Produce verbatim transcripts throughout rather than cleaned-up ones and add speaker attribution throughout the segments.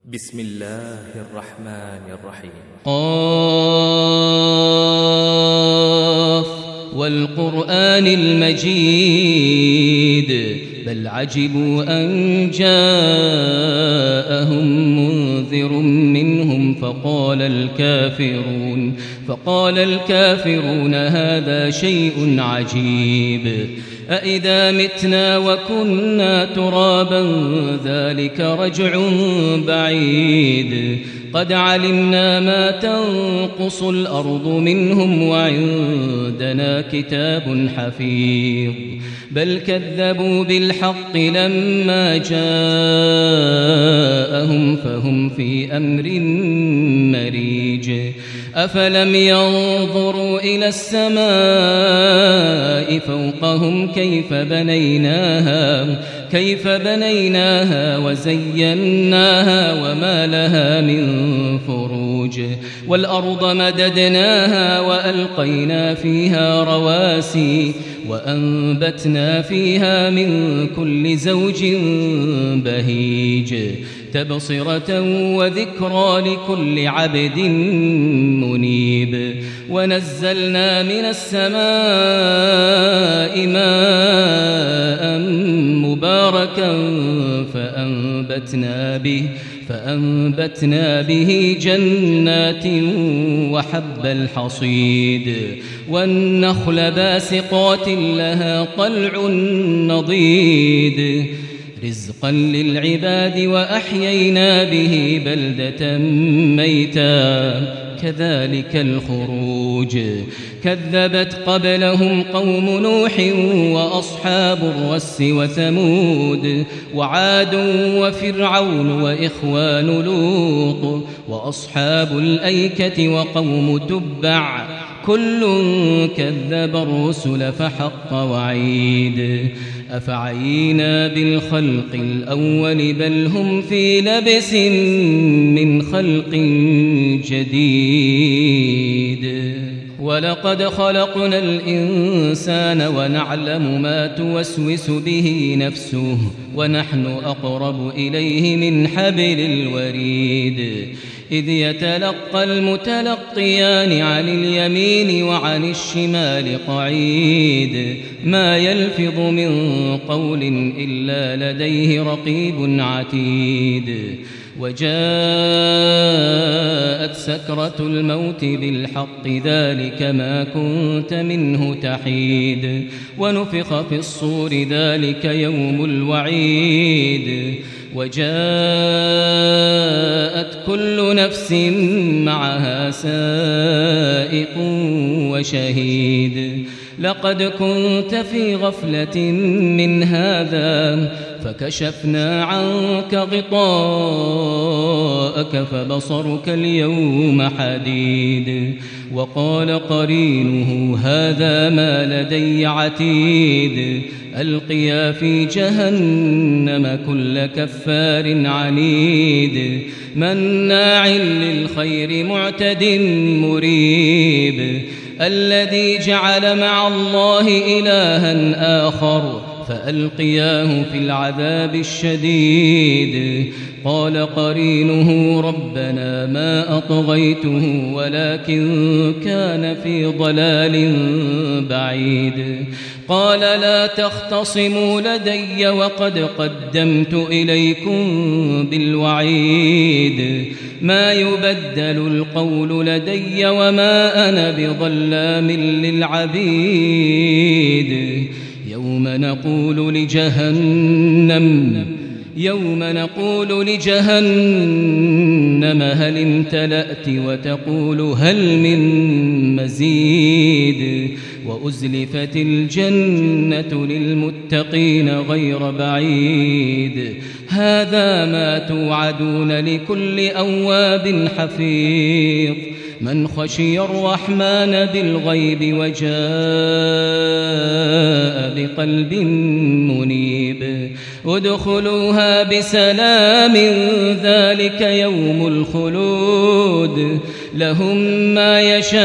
Speaker 1: بسم الله الرحمن الرحيم.
Speaker 2: قاف والقرآن المجيد بل عجبوا أن جاءهم منذر منهم فقال الكافرون فقال الكافرون هذا شيء عجيب أإذا متنا وكنا ترابا ذلك رجع بعيد قد علمنا ما تنقص الأرض منهم وعندنا كتاب حفيظ بل كذبوا بالحق لما جاءهم فهم في أمر مريج أفلم ينظروا إلى السماء فوقهم كيف بنيناها كيف بنيناها وزيناها وما لها من فروج والأرض مددناها وألقينا فيها رواسي وأنبتنا فيها من كل زوج بهيج تبصرة وذكرى لكل عبد منيب ونزلنا من السماء ماء مباركا فأنبتنا به فأنبتنا به جنات وحب الحصيد والنخل باسقات لها طلع نضيد رزقا للعباد وأحيينا به بلدة ميتا كذلك الخروج كذبت قبلهم قوم نوح وأصحاب الرس وثمود وعاد وفرعون وإخوان لوط وأصحاب الأيكة وقوم تبع كل كذب الرسل فحق وعيد أفعينا بالخلق الأول بل هم في لبس من خلق جديد ولقد خلقنا الإنسان ونعلم ما توسوس به نفسه ونحن أقرب إليه من حبل الوريد إذ يتلقى المتلقيان عن اليمين وعن الشمال قعيد ما يلفظ من قول إلا لديه رقيب عتيد وجاءت سكرة الموت بالحق ذلك ما كنت منه تحيد ونفخ في الصور ذلك يوم الوعيد وجاءت كل نفس معها سائق وشهيد لقد كنت في غفلة من هذا فكشفنا عنك غطاءك فبصرك اليوم حديد وقال قرينه هذا ما لدي عتيد ألقيا في جهنم كل كفار عنيد مناع للخير معتد مريب الذي جعل مع الله إلها آخر فألقياه في العذاب الشديد قال قرينه ربنا ما أطغيته ولكن كان في ضلال بعيد قال لا تختصموا لدي وقد قدمت إليكم بالوعيد ما يبدل القول لدي وما أنا بظلام للعبيد يوم نقول لجهنم يوم نقول لجهنم هل امتلأت وتقول هل من مزيد وأزلفت الجنة للمتقين غير بعيد هذا ما توعدون لكل أواب حفيظ من خشي الرحمن بالغيب وجاء بقلب منيب ادخلوها بسلام ذلك يوم الخلود لهم ما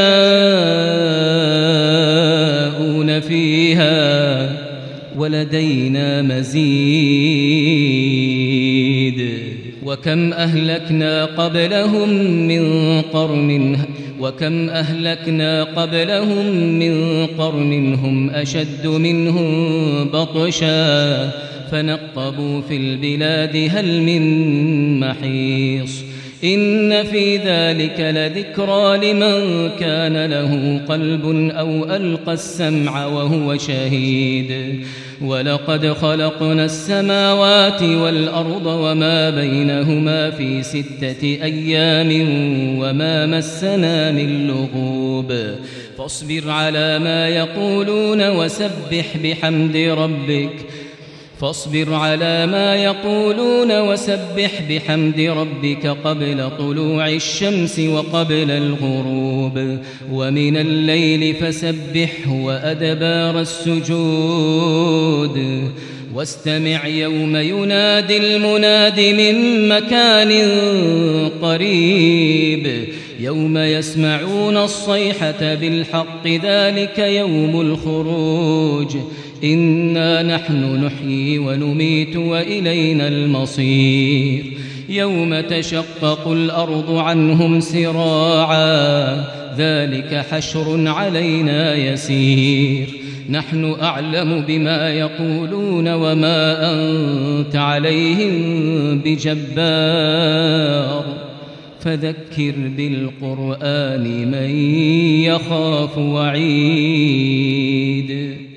Speaker 2: يشاءون فيها ولدينا مزيد وكم أهلكنا قبلهم من قرن وكم أهلكنا قبلهم من قرن هم أشد منهم بطشا فنقبوا في البلاد هل من محيص إن في ذلك لذكرى لمن كان له قلب أو ألقى السمع وهو شهيد ولقد خلقنا السماوات والأرض وما بينهما في ستة أيام وما مسنا من لغوب فاصبر على ما يقولون وسبح بحمد ربك فاصبر على ما يقولون وسبح بحمد ربك قبل طلوع الشمس وقبل الغروب ومن الليل فسبحه وأدبار السجود واستمع يوم ينادي المناد من مكان قريب يوم يسمعون الصيحة بالحق ذلك يوم الخروج إنا نحن نحيي ونميت وإلينا المصير يوم تشقق الأرض عنهم سراعا ذلك حشر علينا يسير نحن أعلم بما يقولون وما أنت عليهم بجبار فذكر بالقرآن من يخاف وعيد